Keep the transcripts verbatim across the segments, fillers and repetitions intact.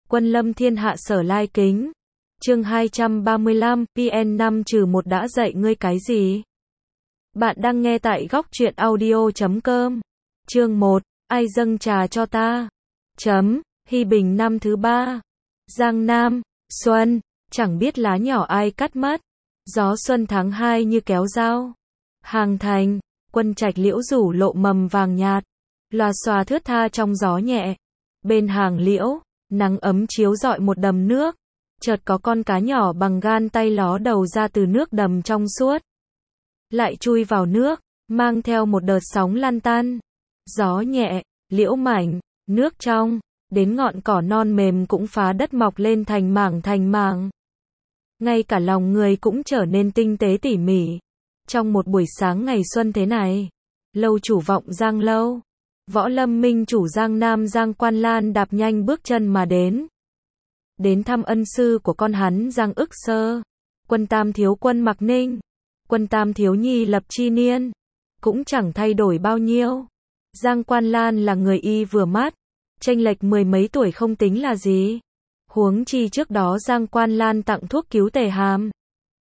Quân lâm thiên hạ sở lai kính. Chương hai trăm ba mươi lăm, P N năm trừ một đã dạy ngươi cái gì? Bạn đang nghe tại góc truyện audio chấm com. Chương một, ai dâng trà cho ta? Chấm, Hy Bình năm thứ ba. Giang Nam, Xuân, chẳng biết lá nhỏ ai cắt mất. Gió xuân tháng hai như kéo dao. Hàng thành, Quân Trạch liễu rủ lộ mầm vàng nhạt. Lòa xòa thướt tha trong gió nhẹ. Bên hàng liễu, nắng ấm chiếu rọi một đầm nước. Chợt có con cá nhỏ bằng gan tay ló đầu ra từ nước đầm trong suốt. Lại chui vào nước, mang theo một đợt sóng lăn tăn. Gió nhẹ, liễu mảnh, nước trong, đến ngọn cỏ non mềm cũng phá đất mọc lên thành mảng thành mảng. Ngay cả lòng người cũng trở nên tinh tế tỉ mỉ. Trong một buổi sáng ngày xuân thế này, lâu chủ vọng Giang lâu, Võ Lâm Minh chủ Giang Nam Giang Quan Lan đạp nhanh bước chân mà đến. Đến thăm ân sư của con hắn Giang Ức Sơ, Quân Tam thiếu Quân Mặc Ninh, Quân Tam thiếu nhi Lập Chi Niên, cũng chẳng thay đổi bao nhiêu. Giang Quan Lan là người y vừa mắt, chênh lệch mười mấy tuổi không tính là gì. Huống chi trước đó Giang Quan Lan tặng thuốc cứu tề hàm.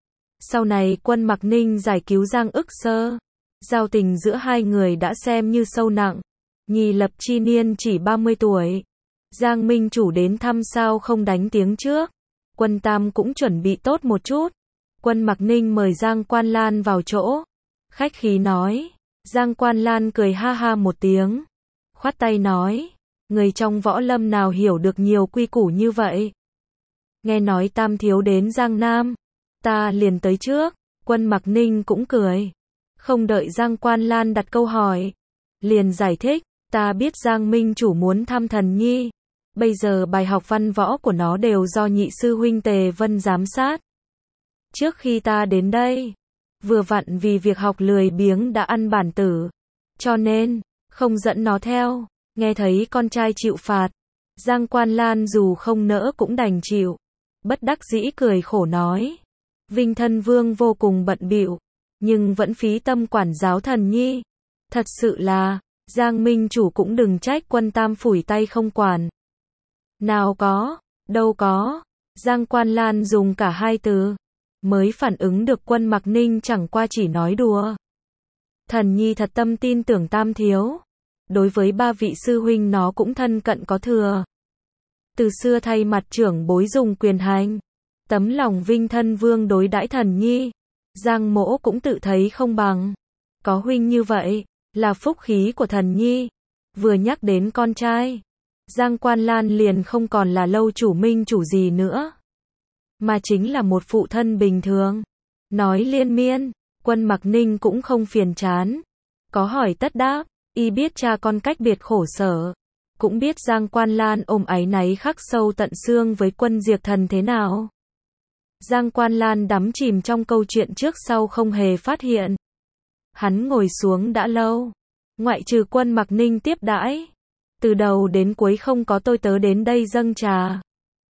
Sau này Quân Mặc Ninh giải cứu Giang Ức Sơ, giao tình giữa hai người đã xem như sâu nặng. Nhi Lập Chi Niên chỉ ba mươi tuổi. Giang Minh chủ đến thăm sao không đánh tiếng trước. Quân Tam cũng chuẩn bị tốt một chút. Quân Mặc Ninh mời Giang Quan Lan vào chỗ. Khách khí nói. Giang Quan Lan cười ha ha một tiếng. Khoát tay nói. Người trong võ lâm nào hiểu được nhiều quy củ như vậy. Nghe nói Tam thiếu đến Giang Nam, ta liền tới trước. Quân Mặc Ninh cũng cười. Không đợi Giang Quan Lan đặt câu hỏi, liền giải thích. Ta biết Giang Minh chủ muốn thăm thần nhi. Bây giờ bài học văn võ của nó đều do nhị sư huynh Tề Vân giám sát. Trước khi ta đến đây, vừa vặn vì việc học lười biếng đã ăn bản tử. Cho nên, không dẫn nó theo. Nghe thấy con trai chịu phạt, Giang Quan Lan dù không nỡ cũng đành chịu. Bất đắc dĩ cười khổ nói. Vinh thân vương vô cùng bận bịu, nhưng vẫn phí tâm quản giáo thần nhi. Thật sự là, Giang Minh chủ cũng đừng trách Quân Tam phủi tay không quản. Nào có, đâu có. Giang Quan Lan dùng cả hai từ, mới phản ứng được Quân Mặc Ninh chẳng qua chỉ nói đùa. Thần nhi thật tâm tin tưởng Tam thiếu. Đối với ba vị sư huynh nó cũng thân cận có thừa. Từ xưa thay mặt trưởng bối dùng quyền hành. Tấm lòng Vinh thân vương đối đãi thần nhi, Giang mỗ cũng tự thấy không bằng. Có huynh như vậy, là phúc khí của thần nhi. Vừa nhắc đến con trai, Giang Quan Lan liền không còn là lâu chủ minh chủ gì nữa, mà chính là một phụ thân bình thường. Nói liên miên, Quân Mặc Ninh cũng không phiền chán. Có hỏi tất đáp, y biết cha con cách biệt khổ sở. Cũng biết Giang Quan Lan ôm áy náy khắc sâu tận xương với Quân Diệt Thần thế nào. Giang Quan Lan đắm chìm trong câu chuyện trước sau không hề phát hiện. Hắn ngồi xuống đã lâu, ngoại trừ Quân Mặc Ninh tiếp đãi, từ đầu đến cuối không có tôi tớ đến đây dâng trà.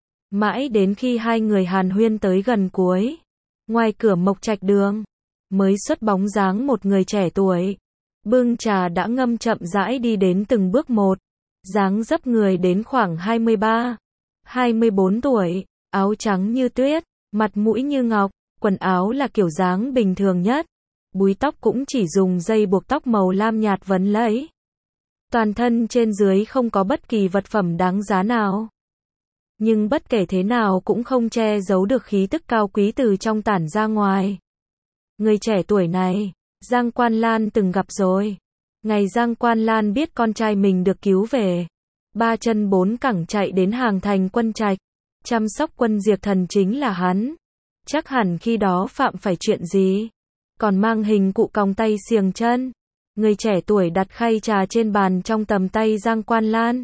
Mãi đến khi hai người hàn huyên tới gần cuối, ngoài cửa Mộc Trạch đường, mới xuất bóng dáng một người trẻ tuổi. Bưng trà đã ngâm chậm rãi đi đến từng bước một. Dáng dấp người đến khoảng hai mươi ba, hai mươi bốn tuổi, áo trắng như tuyết, mặt mũi như ngọc, quần áo là kiểu dáng bình thường nhất. Búi tóc cũng chỉ dùng dây buộc tóc màu lam nhạt vấn lấy. Toàn thân trên dưới không có bất kỳ vật phẩm đáng giá nào. Nhưng bất kể thế nào cũng không che giấu được khí tức cao quý từ trong tản ra ngoài. Người trẻ tuổi này, Giang Quan Lan từng gặp rồi. Ngày Giang Quan Lan biết con trai mình được cứu về, ba chân bốn cẳng chạy đến hàng thành Quân Trạch, chăm sóc Quân Diệt Thần chính là hắn. Chắc hẳn khi đó phạm phải chuyện gì, còn mang hình cụ còng tay xiềng chân. Người trẻ tuổi đặt khay trà trên bàn trong tầm tay Giang Quan Lan,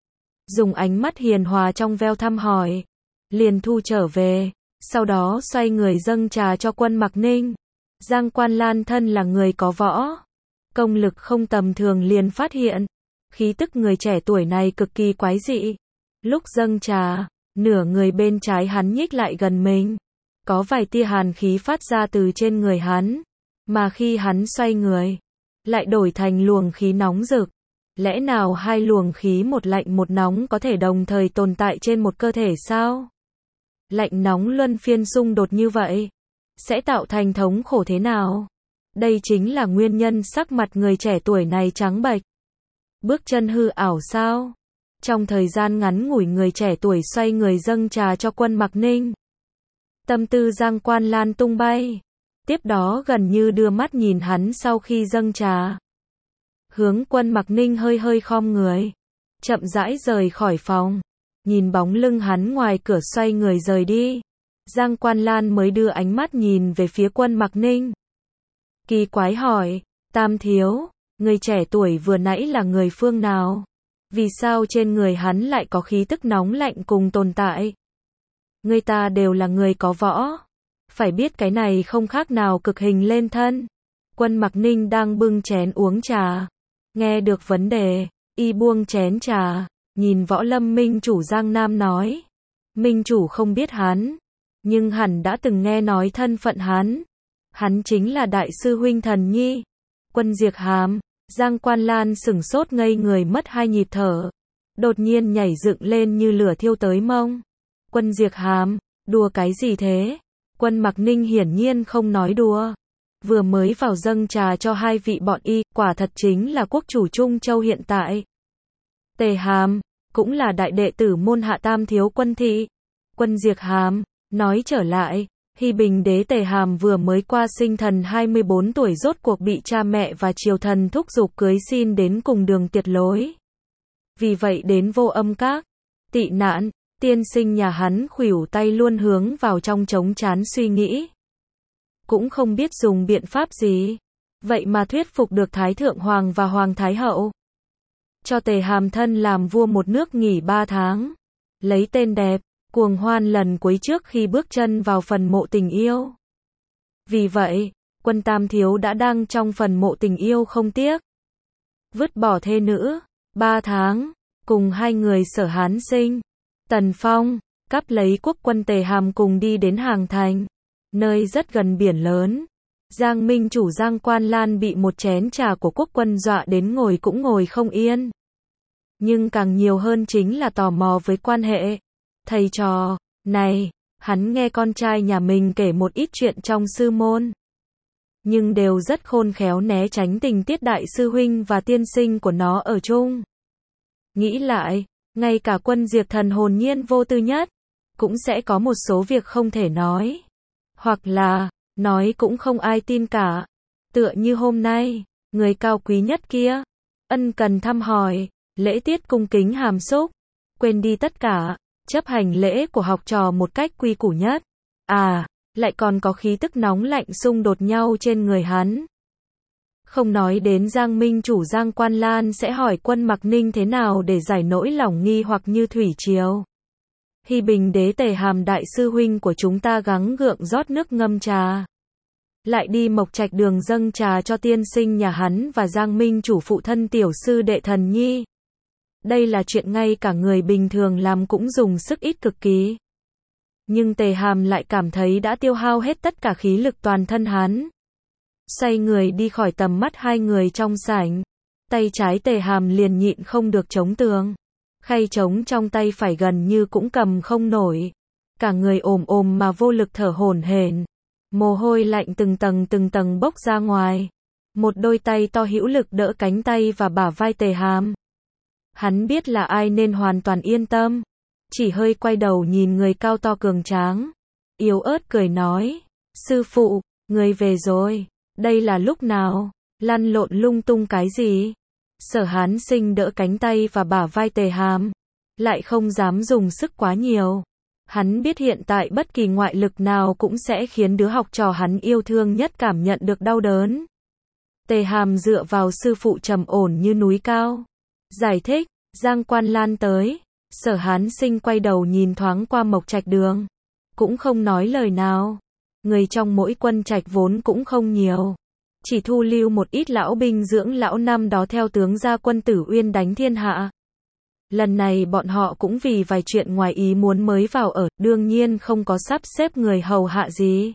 dùng ánh mắt hiền hòa trong veo thăm hỏi, liền thu trở về, sau đó xoay người dâng trà cho Quân Mặc Ninh. Giang Quan Lan thân là người có võ, công lực không tầm thường liền phát hiện, khí tức người trẻ tuổi này cực kỳ quái dị. Lúc dâng trà, nửa người bên trái hắn nhích lại gần mình, có vài tia hàn khí phát ra từ trên người hắn, mà khi hắn xoay người, lại đổi thành luồng khí nóng rực. Lẽ nào hai luồng khí một lạnh một nóng có thể đồng thời tồn tại trên một cơ thể sao? Lạnh nóng luân phiên xung đột như vậy, sẽ tạo thành thống khổ thế nào? Đây chính là nguyên nhân sắc mặt người trẻ tuổi này trắng bệch. Bước chân hư ảo sao? Trong thời gian ngắn ngủi người trẻ tuổi xoay người dâng trà cho Quân Mặc Ninh. Tâm tư Giang Quan Lan tung bay. Tiếp đó gần như đưa mắt nhìn hắn sau khi dâng trà. Hướng Quân Mặc Ninh hơi hơi khom người. Chậm rãi rời khỏi phòng. Nhìn bóng lưng hắn ngoài cửa xoay người rời đi. Giang Quan Lan mới đưa ánh mắt nhìn về phía Quân Mặc Ninh. Kỳ quái hỏi, Tam thiếu, người trẻ tuổi vừa nãy là người phương nào? Vì sao trên người hắn lại có khí tức nóng lạnh cùng tồn tại? Người ta đều là người có võ. Phải biết cái này không khác nào cực hình lên thân. Quân Mặc Ninh đang bưng chén uống trà. Nghe được vấn đề, y buông chén trà, nhìn Võ Lâm Minh chủ Giang Nam nói. Minh chủ không biết hắn, nhưng hẳn đã từng nghe nói thân phận hắn. Hắn chính là đại sư huynh Thần Nhi. Quân Diệt Hàm. Giang Quan Lan sửng sốt ngây người mất hai nhịp thở. Đột nhiên nhảy dựng lên như lửa thiêu tới mông. Quân Diệt Hàm, đùa cái gì thế? Quân Mặc Ninh hiển nhiên không nói đùa. Vừa mới vào dâng trà cho hai vị bọn y, quả thật chính là quốc chủ Trung Châu hiện tại. Tề Hàm, cũng là đại đệ tử môn hạ Tam thiếu quân thị. Quân Diệt Hàm, nói trở lại, Hy Bình đế Tề Hàm vừa mới qua sinh thần hai mươi bốn tuổi rốt cuộc bị cha mẹ và triều thần thúc giục cưới xin đến cùng đường tiệt lối. Vì vậy đến Vô Âm Các, tị nạn, tiên sinh nhà hắn khuỷu tay luôn hướng vào trong trống trán suy nghĩ. Cũng không biết dùng biện pháp gì. Vậy mà thuyết phục được Thái Thượng Hoàng và Hoàng Thái Hậu. Cho Tề Hàm thân làm vua một nước nghỉ ba tháng. Lấy tên đẹp, cuồng hoan lần cuối trước khi bước chân vào phần mộ tình yêu. Vì vậy, Quân Tam thiếu đã đang trong phần mộ tình yêu không tiếc. Vứt bỏ thê nữ, ba tháng, cùng hai người Sở Hán Sinh, Tần Phong, cắp lấy quốc quân Tề Hàm cùng đi đến Hàng Thành, nơi rất gần biển lớn. Giang Minh chủ Giang Quan Lan bị một chén trà của quốc quân dọa đến ngồi cũng ngồi không yên. Nhưng càng nhiều hơn chính là tò mò với quan hệ thầy trò này. Hắn nghe con trai nhà mình kể một ít chuyện trong sư môn, nhưng đều rất khôn khéo né tránh tình tiết đại sư huynh và tiên sinh của nó ở chung. Nghĩ lại, ngay cả Quân Diệt Thần hồn nhiên vô tư nhất, cũng sẽ có một số việc không thể nói. Hoặc là, nói cũng không ai tin cả. Tựa như hôm nay, người cao quý nhất kia, ân cần thăm hỏi, lễ tiết cung kính hàm xúc, quên đi tất cả, chấp hành lễ của học trò một cách quy củ nhất. À, lại còn có khí tức nóng lạnh xung đột nhau trên người hắn. Không nói đến Giang Minh chủ Giang Quan Lan sẽ hỏi Quân Mặc Ninh thế nào để giải nỗi lòng nghi hoặc như thủy triều. Hy Bình đế Tề Hàm đại sư huynh của chúng ta gắng gượng rót nước ngâm trà. Lại đi Mộc Trạch đường dâng trà cho tiên sinh nhà hắn và Giang Minh chủ phụ thân tiểu sư đệ Thần Nhi. Đây là chuyện ngay cả người bình thường làm cũng dùng sức ít cực kỳ. Nhưng Tề Hàm lại cảm thấy đã tiêu hao hết tất cả khí lực toàn thân hắn. Xoay người đi khỏi tầm mắt hai người trong sảnh. Tay trái Tề Hàm liền nhịn không được chống tường. Khay trống trong tay phải gần như cũng cầm không nổi. Cả người ồm ồm mà vô lực thở hổn hển. Mồ hôi lạnh từng tầng từng tầng bốc ra ngoài. Một đôi tay to hữu lực đỡ cánh tay và bả vai Tề Hàm. Hắn biết là ai nên hoàn toàn yên tâm. Chỉ hơi quay đầu nhìn người cao to cường tráng. Yếu ớt cười nói. Sư phụ, người về rồi. Đây là lúc nào? Lăn lộn lung tung cái gì? Sở Hán Sinh đỡ cánh tay và bả vai Tề Hàm. Lại không dám dùng sức quá nhiều. Hắn biết hiện tại bất kỳ ngoại lực nào cũng sẽ khiến đứa học trò hắn yêu thương nhất cảm nhận được đau đớn. Tề Hàm dựa vào sư phụ trầm ổn như núi cao. Giải thích, Giang Quan Lan tới. Sở Hán Sinh quay đầu nhìn thoáng qua Mộc Trạch đường. Cũng không nói lời nào. Người trong mỗi quân trạch vốn cũng không nhiều. Chỉ thu lưu một ít lão binh dưỡng lão năm đó theo tướng gia quân Tử Uyên đánh thiên hạ. Lần này bọn họ cũng vì vài chuyện ngoài ý muốn mới vào ở, đương nhiên không có sắp xếp người hầu hạ gì.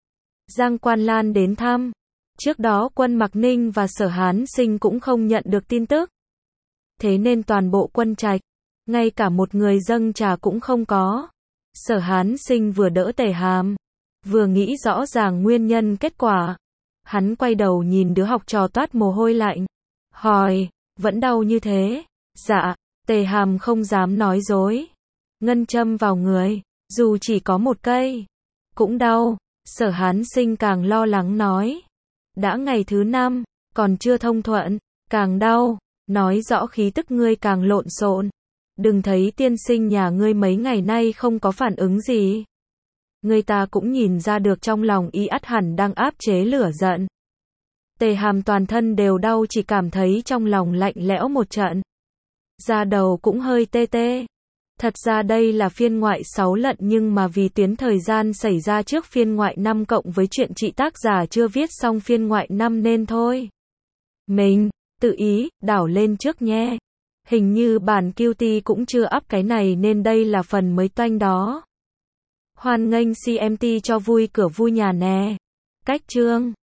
Giang Quan Lan đến thăm. Trước đó Quân Mặc Ninh và Sở Hán Sinh cũng không nhận được tin tức. thế nên toàn bộ quân trạch, ngay cả một người dâng trà cũng không có. Sở Hán Sinh vừa đỡ Tề Hàm, vừa nghĩ rõ ràng nguyên nhân kết quả. Hắn quay đầu nhìn đứa học trò toát mồ hôi lạnh, hỏi, vẫn đau như thế? Dạ, Tề Hàm không dám nói dối. Ngân châm vào người, dù chỉ có một cây, cũng đau. Sở Hán Sinh càng lo lắng nói, đã ngày thứ năm, còn chưa thông thuận, càng đau, nói rõ khí tức ngươi càng lộn xộn. Đừng thấy tiên sinh nhà ngươi mấy ngày nay không có phản ứng gì. Người ta cũng nhìn ra được trong lòng y ắt hẳn đang áp chế lửa giận. Tề Hàm toàn thân đều đau, chỉ cảm thấy trong lòng lạnh lẽo một trận. Da đầu cũng hơi tê tê. Thật ra đây là phiên ngoại sáu lận, nhưng mà vì tuyến thời gian xảy ra trước phiên ngoại năm cộng với chuyện chị tác giả chưa viết xong phiên ngoại năm nên thôi. Mình, tự ý, đảo lên trước nhé. Hình như bản Q T cũng chưa up cái này nên đây là phần mới toanh đó. Hoan nghênh xê em tê cho vui cửa vui nhà nè. Cách chương